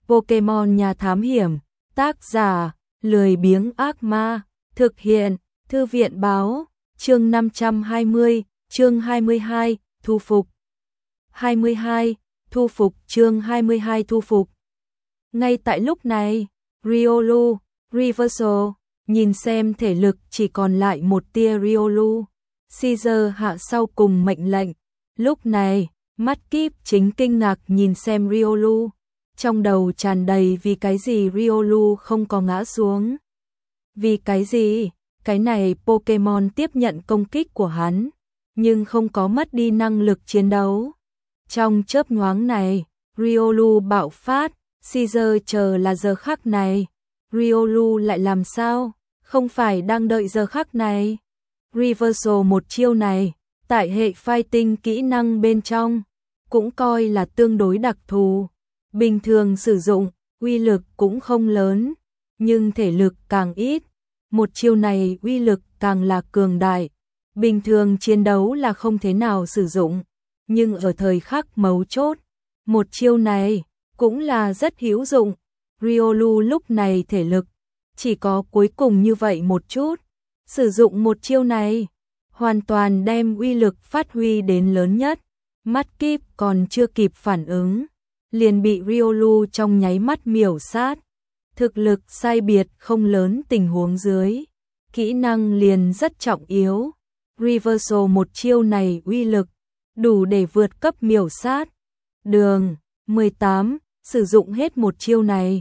Pokemon nhà thám hiểm, tác giả, lười biếng ác ma, thực hiện, thư viện báo, chương 520, chương 22, thu phục. 22, thu phục, chương 22 thu phục. Ngay tại lúc này, Riolu, Reversal, nhìn xem thể lực chỉ còn lại một tia Riolu. Caesar hạ sau cùng mệnh lệnh. Lúc này, mắt kíp chính kinh ngạc nhìn xem Riolu. Trong đầu tràn đầy vì cái gì Riolu không có ngã xuống. Vì cái gì? Cái này Pokemon tiếp nhận công kích của hắn, nhưng không có mất đi năng lực chiến đấu. Trong chớp nhoáng này, Riolu bạo phát, Caesar chờ là giờ khắc này. Riolu lại làm sao? Không phải đang đợi giờ khắc này. Reversal một chiêu này, tại hệ fighting kỹ năng bên trong, cũng coi là tương đối đặc thù. Bình thường sử dụng, uy lực cũng không lớn, nhưng thể lực càng ít. Một chiêu này uy lực càng là cường đại. Bình thường chiến đấu là không thế nào sử dụng, nhưng ở thời khắc mấu chốt, một chiêu này cũng là rất hữu dụng. Riolu lúc này thể lực chỉ có cuối cùng như vậy một chút. Sử dụng một chiêu này, hoàn toàn đem uy lực phát huy đến lớn nhất. Mắt kíp còn chưa kịp phản ứng, liền bị Riolu trong nháy mắt miểu sát. Thực lực sai biệt không lớn tình huống dưới, kỹ năng liền rất trọng yếu. Reversal một chiêu này uy lực đủ để vượt cấp miểu sát. Đường 18, sử dụng hết một chiêu này,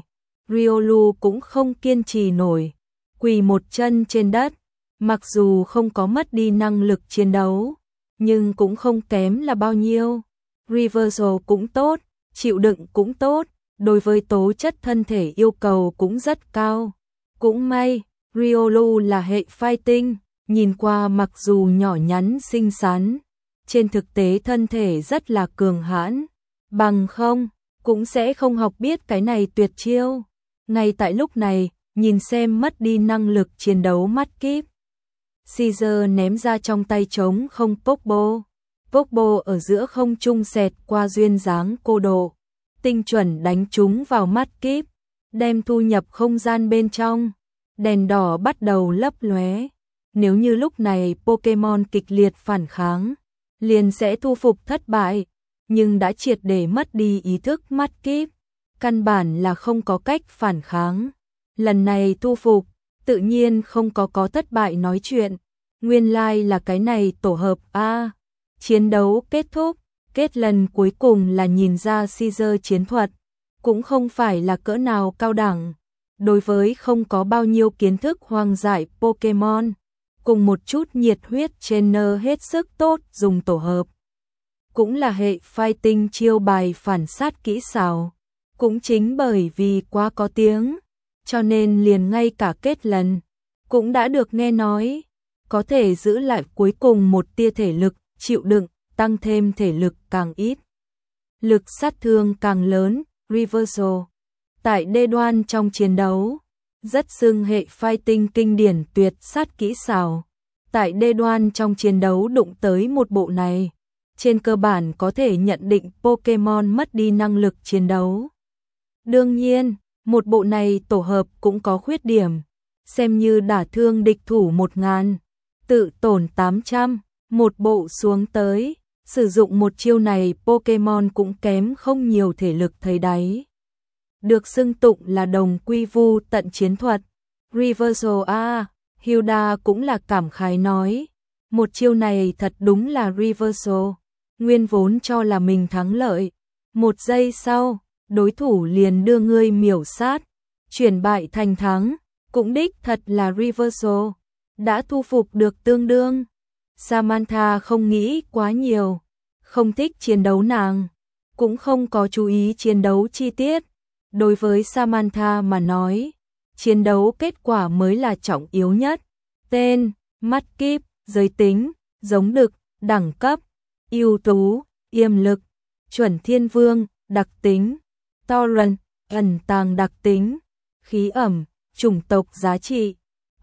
Riolu cũng không kiên trì nổi, quỳ một chân trên đất. Mặc dù không có mất đi năng lực chiến đấu, nhưng cũng không kém là bao nhiêu. Reversal cũng tốt, chịu đựng cũng tốt, đối với tố chất thân thể yêu cầu cũng rất cao. Cũng may, Riolu là hệ fighting, nhìn qua mặc dù nhỏ nhắn xinh xắn, trên thực tế thân thể rất là cường hãn, bằng không, cũng sẽ không học biết cái này tuyệt chiêu. Ngay tại lúc này, nhìn xem mất đi năng lực chiến đấu mắt kíp, Caesar ném ra trong tay trống không Pokeball. Pokeball ở giữa không trung xẹt qua duyên dáng cô độ, tinh chuẩn đánh trúng vào mắt kíp, đem thu nhập không gian bên trong. Đèn đỏ bắt đầu lấp lóe. Nếu như lúc này Pokemon kịch liệt phản kháng, liền sẽ thu phục thất bại, nhưng đã triệt để mất đi ý thức mắt kíp, căn bản là không có cách phản kháng. Lần này thu phục, tự nhiên không có thất bại nói chuyện. Nguyên lai là cái này tổ hợp A. Chiến đấu kết thúc, kết lần cuối cùng là nhìn ra Caesar chiến thuật, cũng không phải là cỡ nào cao đẳng. Đối với không có bao nhiêu kiến thức hoang dại Pokemon, cùng một chút nhiệt huyết trainer hết sức tốt dùng tổ hợp. Cũng là hệ fighting chiêu bài phản sát kỹ xảo. Cũng chính bởi vì quá có tiếng, cho nên liền ngay cả kết lần cũng đã được nghe nói, có thể giữ lại cuối cùng một tia thể lực, chịu đựng, tăng thêm thể lực càng ít, lực sát thương càng lớn. Reversal tại đê đoan trong chiến đấu, rất xưng hệ fighting kinh điển tuyệt sát kỹ xảo. Tại đê đoan trong chiến đấu đụng tới một bộ này, trên cơ bản có thể nhận định Pokemon mất đi năng lực chiến đấu. Đương nhiên, một bộ này tổ hợp cũng có khuyết điểm, xem như đả thương địch thủ 1000, tự tổn 800, một bộ xuống tới, sử dụng một chiêu này Pokemon cũng kém không nhiều thể lực thấy đáy. Được xưng tụng là đồng quy vu tận chiến thuật. Reversal A, Hilda cũng là cảm khái nói, một chiêu này thật đúng là Reversal, nguyên vốn cho là mình thắng lợi, một giây sau, đối thủ liền đưa ngươi miểu sát, chuyển bại thành thắng, cũng đích thật là Reversal, đã thu phục được tương đương. Samantha không nghĩ quá nhiều, không thích chiến đấu nàng, cũng không có chú ý chiến đấu chi tiết. Đối với Samantha mà nói, chiến đấu kết quả mới là trọng yếu nhất. Tên, mắt kíp, giới tính, giống đực, đẳng cấp, ưu tú, yểm lực, chuẩn thiên vương, đặc tính, Torrent, ẩn tàng đặc tính, khí ẩm, chủng tộc giá trị,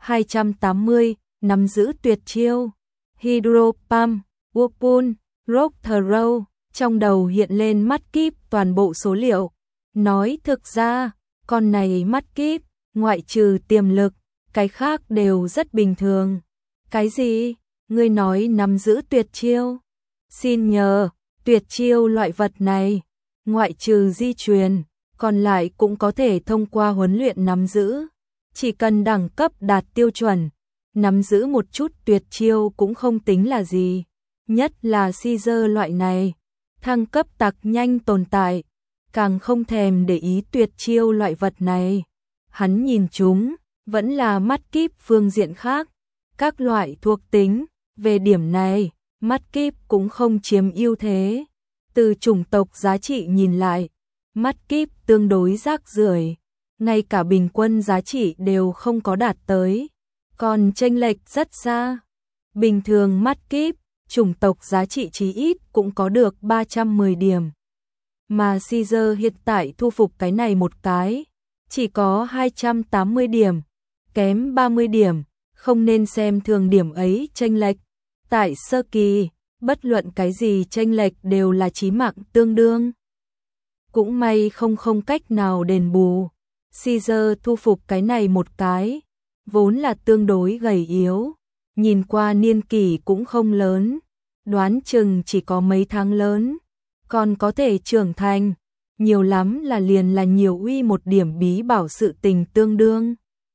280, nắm giữ tuyệt chiêu, Hydro Pump, Whirlpool, Rock Throw. Trong đầu hiện lên mắt kíp toàn bộ số liệu, Nói thực ra, con này mắt kíp, ngoại trừ tiềm lực, cái khác đều rất bình thường. Cái gì? Ngươi nói nắm giữ tuyệt chiêu? Xin nhờ, tuyệt chiêu loại vật này, ngoại trừ di truyền, còn lại cũng có thể thông qua huấn luyện nắm giữ. Chỉ cần đẳng cấp đạt tiêu chuẩn, nắm giữ một chút tuyệt chiêu cũng không tính là gì. Nhất là Caesar loại này, thăng cấp tặc nhanh tồn tại, càng không thèm để ý tuyệt chiêu loại vật này. Hắn nhìn chúng, vẫn là mắt kíp phương diện khác, các loại thuộc tính. Về điểm này, mắt kíp cũng không chiếm ưu thế. Từ chủng tộc giá trị nhìn lại, mắt kíp tương đối rác rưởi, ngay cả bình quân giá trị đều không có đạt tới, còn chênh lệch rất xa. Bình thường mắt kíp, chủng tộc giá trị chí ít cũng có được 310 điểm. Mà Caesar hiện tại thu phục cái này một cái, chỉ có 280 điểm, kém 30 điểm, không nên xem thường điểm ấy chênh lệch. Tại sơ kỳ, bất luận cái gì chênh lệch đều là chí mạng tương đương. Cũng may không cách nào đền bù. Caesar thu phục cái này một cái, vốn là tương đối gầy yếu, nhìn qua niên kỷ cũng không lớn, đoán chừng chỉ có mấy tháng lớn, còn có thể trưởng thành, nhiều lắm là liền là nhiều uy một điểm bí bảo sự tình tương đương.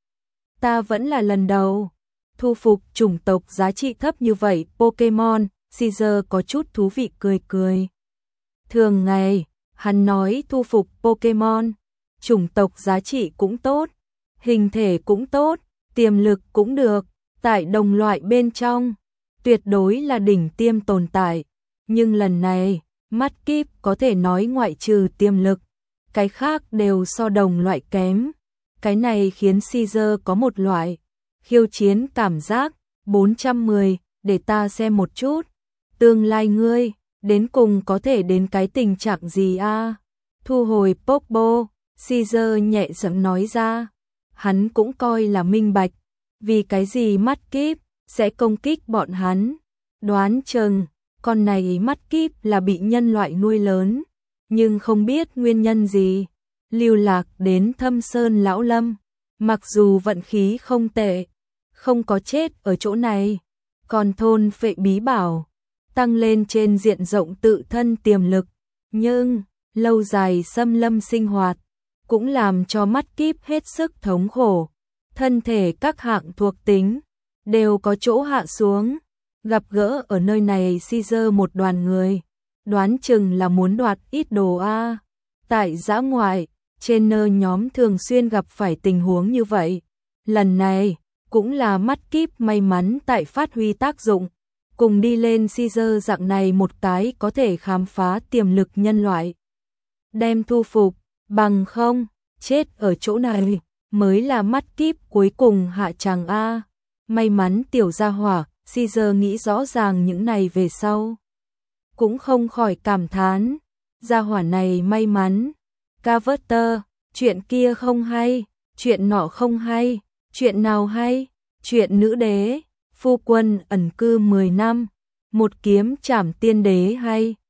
Ta vẫn là lần đầu thu phục chủng tộc giá trị thấp như vậy Pokemon. Caesar có chút thú vị cười cười. Thường ngày, hắn nói thu phục Pokemon, chủng tộc giá trị cũng tốt, hình thể cũng tốt, tiềm lực cũng được, tại đồng loại bên trong, tuyệt đối là đỉnh tiêm tồn tại. Nhưng lần này, mắt kíp có thể nói ngoại trừ tiềm lực, cái khác đều so đồng loại kém. Cái này khiến Caesar có một loại khiêu chiến cảm giác. 410, để ta xem một chút, tương lai ngươi đến cùng có thể đến cái tình trạng gì a? Thu hồi Pokeball, Caesar nhẹ giọng nói ra. Hắn cũng coi là minh bạch, vì cái gì mắt kíp sẽ công kích bọn hắn. Đoán chừng con này mắt kíp là bị nhân loại nuôi lớn, nhưng không biết nguyên nhân gì, lưu lạc đến Thâm Sơn Lão Lâm. Mặc dù vận khí không tệ, không có chết ở chỗ này, còn thôn phệ bí bảo, tăng lên trên diện rộng tự thân tiềm lực, nhưng lâu dài xâm lâm sinh hoạt cũng làm cho mắt kíp hết sức thống khổ. Thân thể các hạng thuộc tính đều có chỗ hạ xuống. Gặp gỡ ở nơi này Caesar một đoàn người, đoán chừng là muốn đoạt ít đồ a. Tại dã ngoại, trainer nhóm thường xuyên gặp phải tình huống như vậy. Lần này cũng là mắt kíp may mắn tại phát huy tác dụng, cùng đi lên Caesar dạng này một cái có thể khám phá tiềm lực nhân loại, đem thu phục, bằng không chết ở chỗ này mới là mắt kíp cuối cùng hạ tràng a. May mắn tiểu gia hỏa. Caesar nghĩ rõ ràng những này về sau, cũng không khỏi cảm thán, gia hỏa này may mắn. Carter, chuyện kia không hay, chuyện nọ không hay, chuyện nào hay? Chuyện nữ đế, phu quân ẩn cư 10 năm, một kiếm trảm tiên đế hay?